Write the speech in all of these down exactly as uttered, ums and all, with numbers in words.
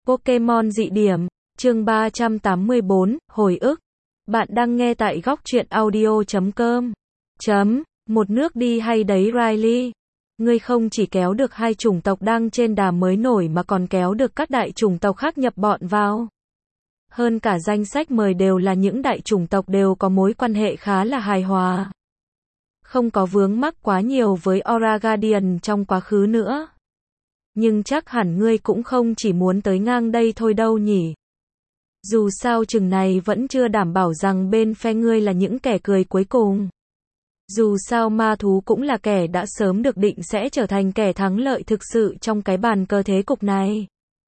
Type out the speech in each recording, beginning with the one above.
Pokémon dị điểm, chương ba trăm tám mươi bốn, hồi ức. Bạn đang nghe tại góc truyện audio chấm com. Chấm, một nước đi hay đấy Riley. Ngươi không chỉ kéo được hai chủng tộc đang trên đà mới nổi mà còn kéo được các đại chủng tộc khác nhập bọn vào. Hơn cả danh sách mời đều là những đại chủng tộc đều có mối quan hệ khá là hài hòa. Không có vướng mắc quá nhiều với Aura Guardian trong quá khứ nữa. Nhưng chắc hẳn ngươi cũng không chỉ muốn tới ngang đây thôi đâu nhỉ. Dù sao chừng này vẫn chưa đảm bảo rằng bên phe ngươi là những kẻ cười cuối cùng. Dù sao ma thú cũng là kẻ đã sớm được định sẽ trở thành kẻ thắng lợi thực sự trong cái bàn cờ thế cục này.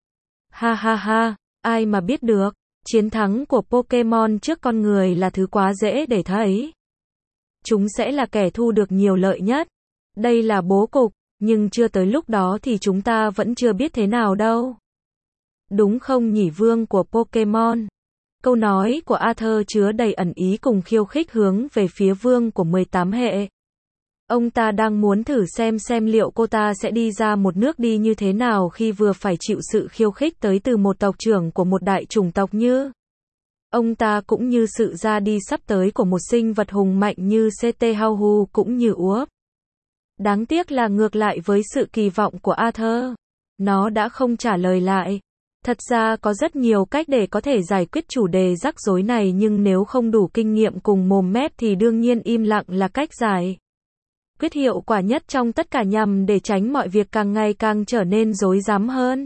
Ha ha ha, ai mà biết được, chiến thắng của Pokémon trước con người là thứ quá dễ để thấy. Chúng sẽ là kẻ thu được nhiều lợi nhất. Đây là bố cục, nhưng chưa tới lúc đó thì chúng ta vẫn chưa biết thế nào đâu. Đúng không nhỉ vương của Pokémon? Câu nói của Arthur chứa đầy ẩn ý cùng khiêu khích hướng về phía vương của mười tám hệ. Ông ta đang muốn thử xem xem liệu cô ta sẽ đi ra một nước đi như thế nào khi vừa phải chịu sự khiêu khích tới từ một tộc trưởng của một đại chủng tộc như. Ông ta cũng như sự ra đi sắp tới của một sinh vật hùng mạnh như xê tê Hauhu cũng như Uốp. Đáng tiếc là ngược lại với sự kỳ vọng của Arthur. Nó đã không trả lời lại. Thật ra có rất nhiều cách để có thể giải quyết chủ đề rắc rối này nhưng nếu không đủ kinh nghiệm cùng mồm mép thì đương nhiên im lặng là cách giải quyết hiệu quả nhất trong tất cả nhằm để tránh mọi việc càng ngày càng trở nên rối rắm hơn.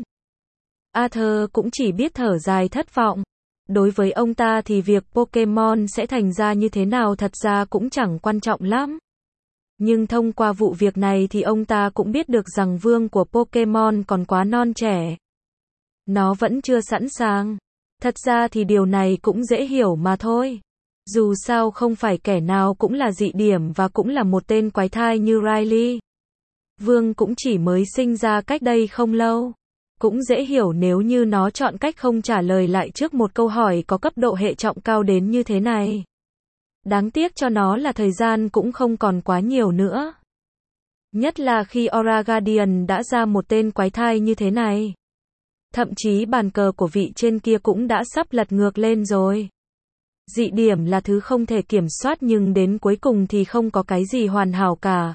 Arthur cũng chỉ biết thở dài thất vọng. Đối với ông ta thì việc Pokémon sẽ thành ra như thế nào thật ra cũng chẳng quan trọng lắm. Nhưng thông qua vụ việc này thì ông ta cũng biết được rằng vương của Pokémon còn quá non trẻ. Nó vẫn chưa sẵn sàng. Thật ra thì điều này cũng dễ hiểu mà thôi. Dù sao không phải kẻ nào cũng là dị điểm và cũng là một tên quái thai như Riley. Vương cũng chỉ mới sinh ra cách đây không lâu. Cũng dễ hiểu nếu như nó chọn cách không trả lời lại trước một câu hỏi có cấp độ hệ trọng cao đến như thế này. Đáng tiếc cho nó là thời gian cũng không còn quá nhiều nữa. Nhất là khi Aura Guardian đã ra một tên quái thai như thế này. Thậm chí bàn cờ của vị trên kia cũng đã sắp lật ngược lên rồi. Dị điểm là thứ không thể kiểm soát nhưng đến cuối cùng thì không có cái gì hoàn hảo cả.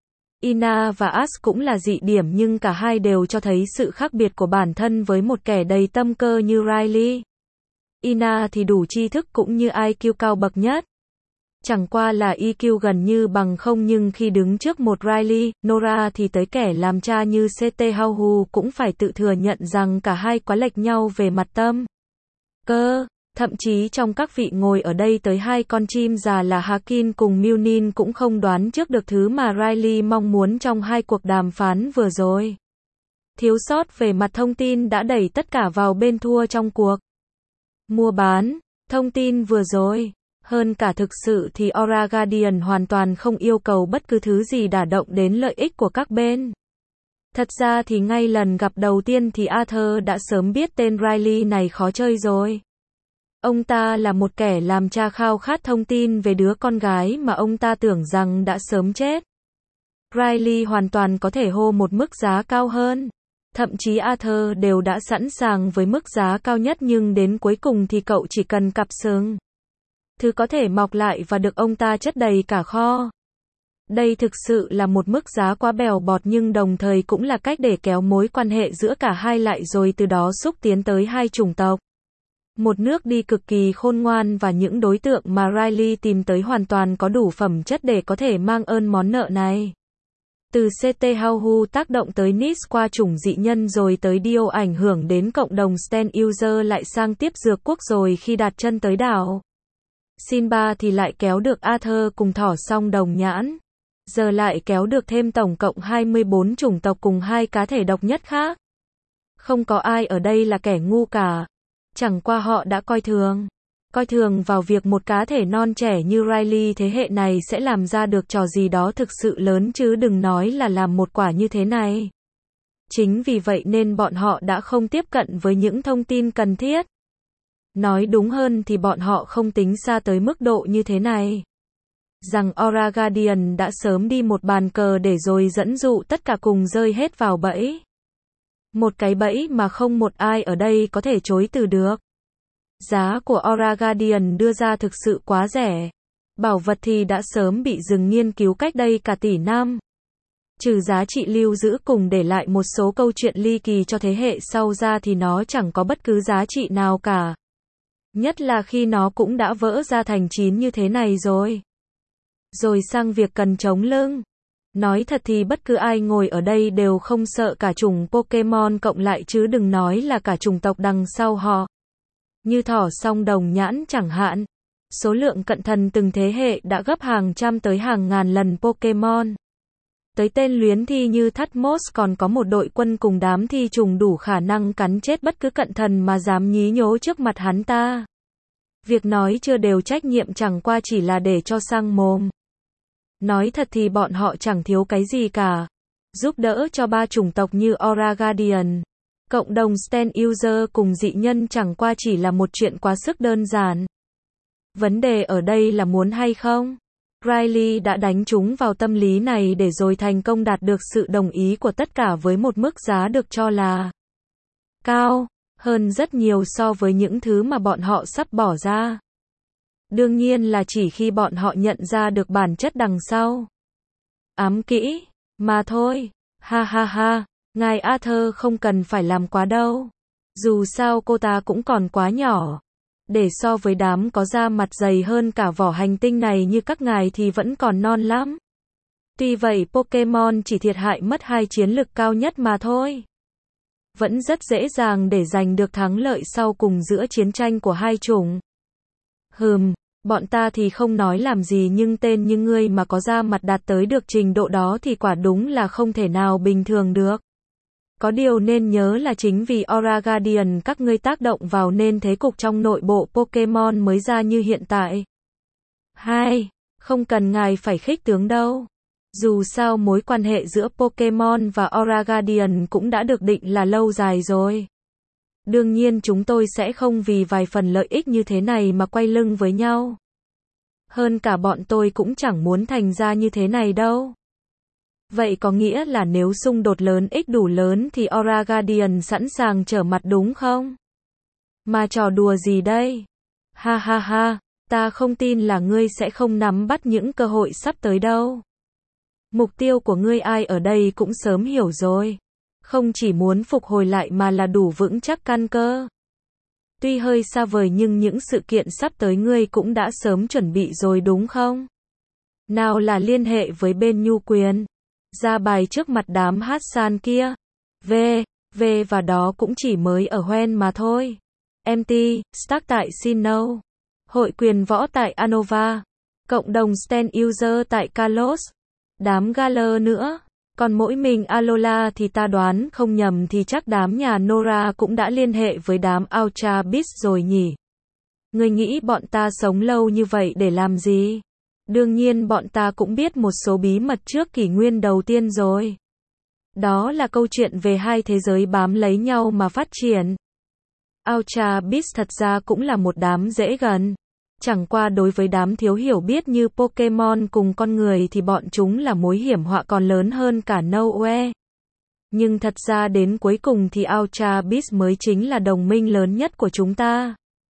Ina và Ash cũng là dị điểm nhưng cả hai đều cho thấy sự khác biệt của bản thân với một kẻ đầy tâm cơ như Riley. Ina thì đủ tri thức cũng như i kiu cao bậc nhất. Chẳng qua là i kiu gần như bằng không nhưng khi đứng trước một Riley, Nora thì tới kẻ làm cha như xê tê Hauhu cũng phải tự thừa nhận rằng cả hai quá lệch nhau về mặt tâm cơ. Thậm chí trong các vị ngồi ở đây tới hai con chim già là Hakin cùng Munin cũng không đoán trước được thứ mà Riley mong muốn trong hai cuộc đàm phán vừa rồi. Thiếu sót về mặt thông tin đã đẩy tất cả vào bên thua trong cuộc mua bán thông tin vừa rồi. Hơn cả thực sự thì Aura Guardian hoàn toàn không yêu cầu bất cứ thứ gì đả động đến lợi ích của các bên. Thật ra thì ngay lần gặp đầu tiên thì Arthur đã sớm biết tên Riley này khó chơi rồi. Ông ta là một kẻ làm cha khao khát thông tin về đứa con gái mà ông ta tưởng rằng đã sớm chết. Riley hoàn toàn có thể hô một mức giá cao hơn. Thậm chí Arthur đều đã sẵn sàng với mức giá cao nhất nhưng đến cuối cùng thì cậu chỉ cần cặp sừng. Thứ có thể mọc lại và được ông ta chất đầy cả kho. Đây thực sự là một mức giá quá bèo bọt nhưng đồng thời cũng là cách để kéo mối quan hệ giữa cả hai lại rồi từ đó xúc tiến tới hai chủng tộc. Một nước đi cực kỳ khôn ngoan và những đối tượng mà Riley tìm tới hoàn toàn có đủ phẩm chất để có thể mang ơn món nợ này. Từ xê tê Hauhu tác động tới Nis qua chủng dị nhân rồi tới Dio ảnh hưởng đến cộng đồng Sten User lại sang tiếp dược quốc rồi khi đặt chân tới đảo Sinba thì lại kéo được Arthur cùng thỏ song đồng nhãn. Giờ lại kéo được thêm tổng cộng hai mươi bốn chủng tộc cùng hai cá thể độc nhất khác. Không có ai ở đây là kẻ ngu cả. Chẳng qua họ đã coi thường. Coi thường vào việc một cá thể non trẻ như Riley thế hệ này sẽ làm ra được trò gì đó thực sự lớn chứ đừng nói là làm một quả như thế này. Chính vì vậy nên bọn họ đã không tiếp cận với những thông tin cần thiết. Nói đúng hơn thì bọn họ không tính xa tới mức độ như thế này. Rằng Aura Guardian đã sớm đi một bàn cờ để rồi dẫn dụ tất cả cùng rơi hết vào bẫy. Một cái bẫy mà không một ai ở đây có thể chối từ được. Giá của Aura Guardian đưa ra thực sự quá rẻ. Bảo vật thì đã sớm bị dừng nghiên cứu cách đây cả tỷ năm. Trừ giá trị lưu giữ cùng để lại một số câu chuyện ly kỳ cho thế hệ sau ra thì nó chẳng có bất cứ giá trị nào cả. Nhất là khi nó cũng đã vỡ ra thành chín như thế này rồi. Rồi sang việc cần chống lưng. Nói thật thì bất cứ ai ngồi ở đây đều không sợ cả chủng Pokemon cộng lại chứ đừng nói là cả chủng tộc đằng sau họ. Như thỏ song đồng nhãn chẳng hạn. Số lượng cận thần từng thế hệ đã gấp hàng trăm tới hàng ngàn lần Pokemon. Tới tên luyến thi như Thutmose còn có một đội quân cùng đám thi trùng đủ khả năng cắn chết bất cứ cận thần mà dám nhí nhố trước mặt hắn ta. Việc nói chưa đều trách nhiệm chẳng qua chỉ là để cho sang mồm. Nói thật thì bọn họ chẳng thiếu cái gì cả. Giúp đỡ cho ba chủng tộc như Aura Guardian. Cộng đồng Stand User cùng dị nhân chẳng qua chỉ là một chuyện quá sức đơn giản. Vấn đề ở đây là muốn hay không? Riley đã đánh trúng vào tâm lý này để rồi thành công đạt được sự đồng ý của tất cả với một mức giá được cho là cao hơn rất nhiều so với những thứ mà bọn họ sắp bỏ ra. Đương nhiên là chỉ khi bọn họ nhận ra được bản chất đằng sau. Ám kỹ, mà thôi. Ha ha ha, ngài Arthur không cần phải làm quá đâu. Dù sao cô ta cũng còn quá nhỏ. Để so với đám có da mặt dày hơn cả vỏ hành tinh này như các ngài thì vẫn còn non lắm. Tuy vậy Pokemon chỉ thiệt hại mất hai chiến lực cao nhất mà thôi. Vẫn rất dễ dàng để giành được thắng lợi sau cùng giữa chiến tranh của hai chủng. Hừm, bọn ta thì không nói làm gì nhưng tên như ngươi mà có da mặt đạt tới được trình độ đó thì quả đúng là không thể nào bình thường được. Có điều nên nhớ là chính vì Aura Guardian các ngươi tác động vào nên thế cục trong nội bộ Pokemon mới ra như hiện tại. Hai, không cần ngài phải khích tướng đâu. Dù sao mối quan hệ giữa Pokemon và Aura Guardian cũng đã được định là lâu dài rồi. Đương nhiên chúng tôi sẽ không vì vài phần lợi ích như thế này mà quay lưng với nhau. Hơn cả bọn tôi cũng chẳng muốn thành ra như thế này đâu. Vậy có nghĩa là nếu xung đột lớn ích đủ lớn thì Aura Guardian sẵn sàng trở mặt đúng không? Mà trò đùa gì đây? Ha ha ha, ta không tin là ngươi sẽ không nắm bắt những cơ hội sắp tới đâu. Mục tiêu của ngươi ai ở đây cũng sớm hiểu rồi. Không chỉ muốn phục hồi lại mà là đủ vững chắc căn cơ. Tuy hơi xa vời nhưng những sự kiện sắp tới ngươi cũng đã sớm chuẩn bị rồi đúng không? Nào là liên hệ với bên nhu quyền. Ra bài trước mặt đám hát san kia. V, V và đó cũng chỉ mới ở Hoenn mà thôi. em tê, Stark tại Sinnoh. Hội quyền võ tại Unova. Cộng đồng Stand User tại Kalos. Đám Galar nữa. Còn mỗi mình Alola thì ta đoán không nhầm thì chắc đám nhà Nora cũng đã liên hệ với đám Ultra Beast rồi nhỉ. Ngươi nghĩ bọn ta sống lâu như vậy để làm gì? Đương nhiên bọn ta cũng biết một số bí mật trước kỷ nguyên đầu tiên rồi. Đó là câu chuyện về hai thế giới bám lấy nhau mà phát triển. Ultra Beast thật ra cũng là một đám dễ gần. Chẳng qua đối với đám thiếu hiểu biết như Pokemon cùng con người thì bọn chúng là mối hiểm họa còn lớn hơn cả Nowhere. Nhưng thật ra đến cuối cùng thì Ultra Beast mới chính là đồng minh lớn nhất của chúng ta.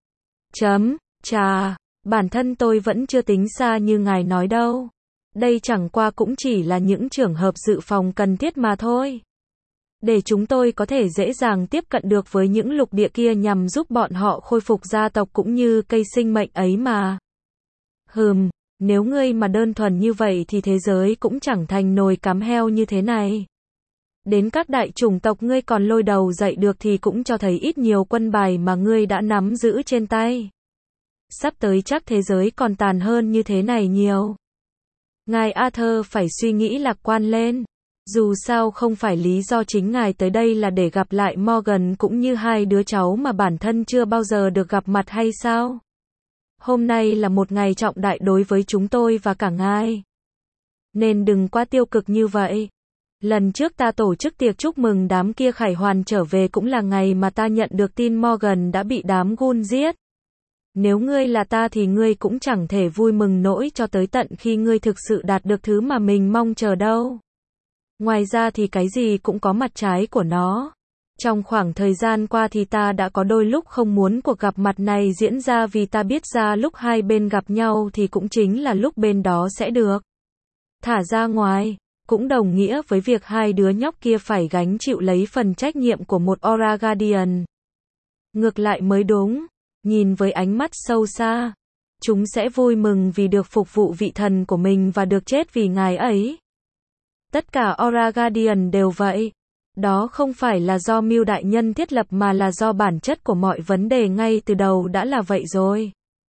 Chấm, chà, bản thân tôi vẫn chưa tính xa như ngài nói đâu. Đây chẳng qua cũng chỉ là những trường hợp dự phòng cần thiết mà thôi. Để chúng tôi có thể dễ dàng tiếp cận được với những lục địa kia nhằm giúp bọn họ khôi phục gia tộc cũng như cây sinh mệnh ấy mà. Hừm, nếu ngươi mà đơn thuần như vậy thì thế giới cũng chẳng thành nồi cám heo như thế này. Đến các đại chủng tộc ngươi còn lôi đầu dậy được thì cũng cho thấy ít nhiều quân bài mà ngươi đã nắm giữ trên tay. Sắp tới chắc thế giới còn tàn hơn như thế này nhiều. Ngài Arthur phải suy nghĩ lạc quan lên. Dù sao không phải lý do chính ngài tới đây là để gặp lại Morgan cũng như hai đứa cháu mà bản thân chưa bao giờ được gặp mặt hay sao? Hôm nay là một ngày trọng đại đối với chúng tôi và cả ngài. Nên đừng quá tiêu cực như vậy. Lần trước ta tổ chức tiệc chúc mừng đám kia khải hoàn trở về cũng là ngày mà ta nhận được tin Morgan đã bị đám Ghoul giết. Nếu ngươi là ta thì ngươi cũng chẳng thể vui mừng nổi cho tới tận khi ngươi thực sự đạt được thứ mà mình mong chờ đâu. Ngoài ra thì cái gì cũng có mặt trái của nó. Trong khoảng thời gian qua thì ta đã có đôi lúc không muốn cuộc gặp mặt này diễn ra vì ta biết ra lúc hai bên gặp nhau thì cũng chính là lúc bên đó sẽ được thả ra ngoài. Cũng đồng nghĩa với việc hai đứa nhóc kia phải gánh chịu lấy phần trách nhiệm của một Aura Guardian. Ngược lại mới đúng, nhìn với ánh mắt sâu xa, chúng sẽ vui mừng vì được phục vụ vị thần của mình và được chết vì ngài ấy. Tất cả Aura Guardian đều vậy. Đó không phải là do Mưu đại nhân thiết lập mà là do bản chất của mọi vấn đề ngay từ đầu đã là vậy rồi.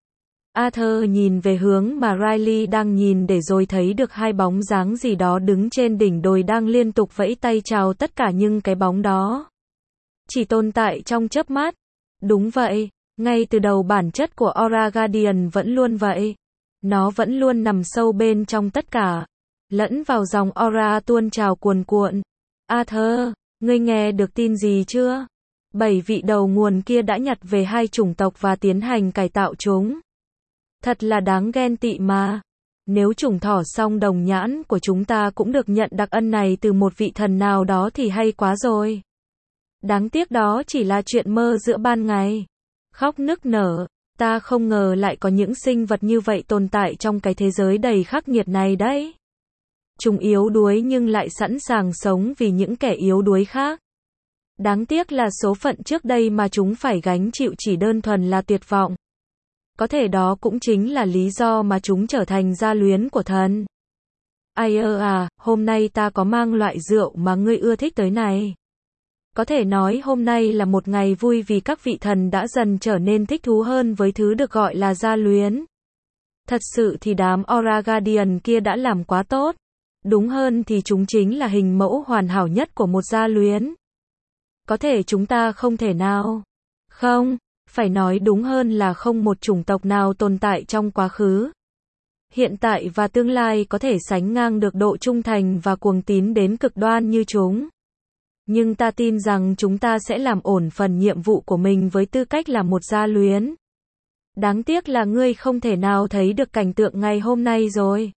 Arthur nhìn về hướng mà Riley đang nhìn để rồi thấy được hai bóng dáng gì đó đứng trên đỉnh đồi đang liên tục vẫy tay chào tất cả, nhưng cái bóng đó chỉ tồn tại trong chớp mắt. Đúng vậy, ngay từ đầu bản chất của Aura Guardian vẫn luôn vậy. Nó vẫn luôn nằm sâu bên trong tất cả, lẫn vào dòng aura tuôn trào cuồn cuộn. Arthur, ngươi nghe được tin gì chưa? Bảy vị đầu nguồn kia đã nhặt về hai chủng tộc và tiến hành cải tạo chúng. Thật là đáng ghen tị mà. Nếu chủng thỏ song đồng nhãn của chúng ta cũng được nhận đặc ân này từ một vị thần nào đó thì hay quá rồi. Đáng tiếc đó chỉ là chuyện mơ giữa ban ngày. Khóc nức nở, ta không ngờ lại có những sinh vật như vậy tồn tại trong cái thế giới đầy khắc nghiệt này đấy. Chúng yếu đuối nhưng lại sẵn sàng sống vì những kẻ yếu đuối khác. Đáng tiếc là số phận trước đây mà chúng phải gánh chịu chỉ đơn thuần là tuyệt vọng. Có thể đó cũng chính là lý do mà chúng trở thành gia luyến của thần. Ai ơ à, hôm nay ta có mang loại rượu mà ngươi ưa thích tới này. Có thể nói hôm nay là một ngày vui vì các vị thần đã dần trở nên thích thú hơn với thứ được gọi là gia luyến. Thật sự thì đám Aura Guardian kia đã làm quá tốt. Đúng hơn thì chúng chính là hình mẫu hoàn hảo nhất của một gia luyến. Có thể chúng ta không thể nào. Không, phải nói đúng hơn là không một chủng tộc nào tồn tại trong quá khứ, hiện tại và tương lai có thể sánh ngang được độ trung thành và cuồng tín đến cực đoan như chúng. Nhưng ta tin rằng chúng ta sẽ làm ổn phần nhiệm vụ của mình với tư cách là một gia luyến. Đáng tiếc là ngươi không thể nào thấy được cảnh tượng ngày hôm nay rồi.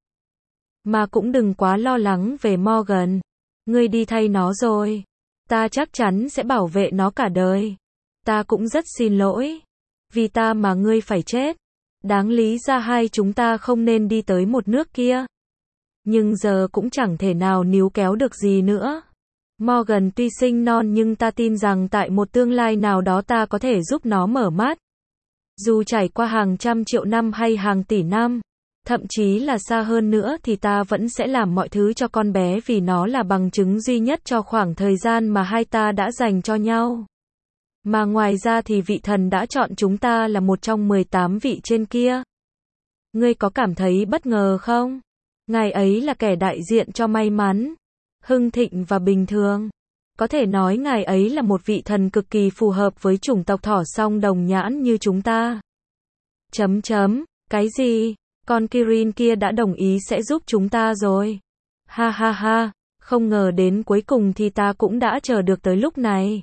Mà cũng đừng quá lo lắng về Morgan. Ngươi đi thay nó rồi. Ta chắc chắn sẽ bảo vệ nó cả đời. Ta cũng rất xin lỗi. Vì ta mà ngươi phải chết. Đáng lý ra hai chúng ta không nên đi tới một nước kia. Nhưng giờ cũng chẳng thể nào níu kéo được gì nữa. Morgan tuy sinh non nhưng ta tin rằng tại một tương lai nào đó ta có thể giúp nó mở mắt. Dù trải qua hàng trăm triệu năm hay hàng tỷ năm, thậm chí là xa hơn nữa thì ta vẫn sẽ làm mọi thứ cho con bé vì nó là bằng chứng duy nhất cho khoảng thời gian mà hai ta đã dành cho nhau. Mà ngoài ra thì vị thần đã chọn chúng ta là một trong mười tám vị trên kia. Ngươi có cảm thấy bất ngờ không? Ngài ấy là kẻ đại diện cho may mắn, hưng thịnh và bình thường. Có thể nói ngài ấy là một vị thần cực kỳ phù hợp với chủng tộc thỏ song đồng nhãn như chúng ta. Chấm chấm, cái gì? Con Kirin kia đã đồng ý sẽ giúp chúng ta rồi. Ha ha ha, không ngờ đến cuối cùng thì ta cũng đã chờ được tới lúc này.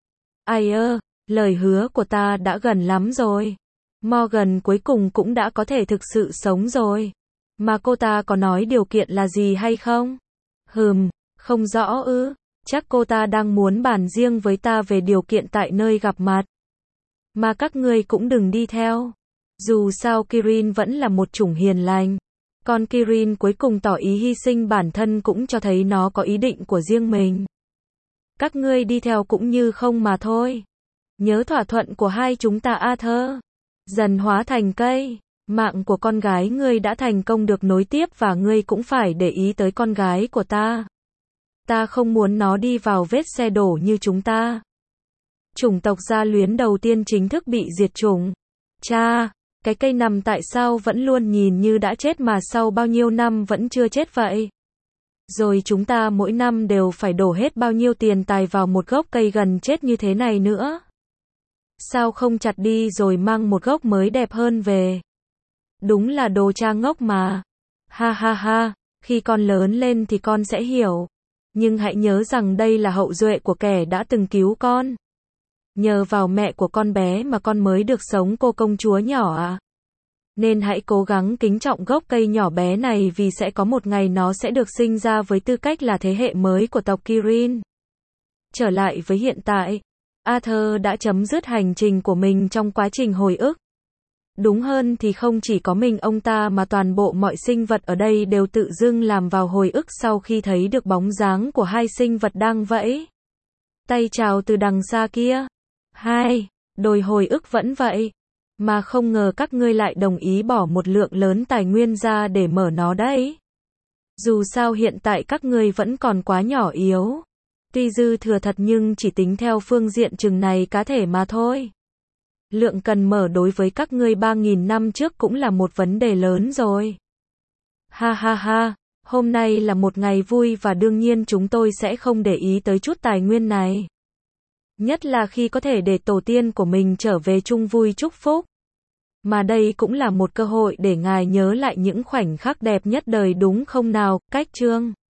Ai ơ, lời hứa của ta đã gần lắm rồi. Morgan cuối cùng cũng đã có thể thực sự sống rồi. Mà cô ta có nói điều kiện là gì hay không? Hừm, không rõ ư. Chắc cô ta đang muốn bàn riêng với ta về điều kiện tại nơi gặp mặt. Mà các ngươi cũng đừng đi theo. Dù sao Kirin vẫn là một chủng hiền lành. Con Kirin cuối cùng tỏ ý hy sinh bản thân cũng cho thấy nó có ý định của riêng mình. Các ngươi đi theo cũng như không mà thôi. Nhớ thỏa thuận của hai chúng ta Arthur. Dần hóa thành cây. Mạng của con gái ngươi đã thành công được nối tiếp và ngươi cũng phải để ý tới con gái của ta. Ta không muốn nó đi vào vết xe đổ như chúng ta. Chủng tộc gia luyến đầu tiên chính thức bị diệt chủng. Cha, cái cây nằm tại sao vẫn luôn nhìn như đã chết mà sau bao nhiêu năm vẫn chưa chết vậy? Rồi chúng ta mỗi năm đều phải đổ hết bao nhiêu tiền tài vào một gốc cây gần chết như thế này nữa? Sao không chặt đi rồi mang một gốc mới đẹp hơn về? Đúng là đồ cha ngốc mà. Ha ha ha, khi con lớn lên thì con sẽ hiểu. Nhưng hãy nhớ rằng đây là hậu duệ của kẻ đã từng cứu con. Nhờ vào mẹ của con bé mà con mới được sống cô công chúa nhỏ à. Nên hãy cố gắng kính trọng gốc cây nhỏ bé này vì sẽ có một ngày nó sẽ được sinh ra với tư cách là thế hệ mới của tộc Kirin. Trở lại với hiện tại, Arthur đã chấm dứt hành trình của mình trong quá trình hồi ức. Đúng hơn thì không chỉ có mình ông ta mà toàn bộ mọi sinh vật ở đây đều tự dưng làm vào hồi ức sau khi thấy được bóng dáng của hai sinh vật đang vẫy tay chào từ đằng xa kia. Hai, đồi hồi ức vẫn vậy. Mà không ngờ các ngươi lại đồng ý bỏ một lượng lớn tài nguyên ra để mở nó đấy. Dù sao hiện tại các ngươi vẫn còn quá nhỏ yếu. Tuy dư thừa thật nhưng chỉ tính theo phương diện chừng này cá thể mà thôi. Lượng cần mở đối với các ngươi ba nghìn năm trước cũng là một vấn đề lớn rồi. Ha ha ha, hôm nay là một ngày vui và đương nhiên chúng tôi sẽ không để ý tới chút tài nguyên này. Nhất là khi có thể để tổ tiên của mình trở về chung vui chúc phúc. Mà đây cũng là một cơ hội để ngài nhớ lại những khoảnh khắc đẹp nhất đời đúng không nào, cách chương.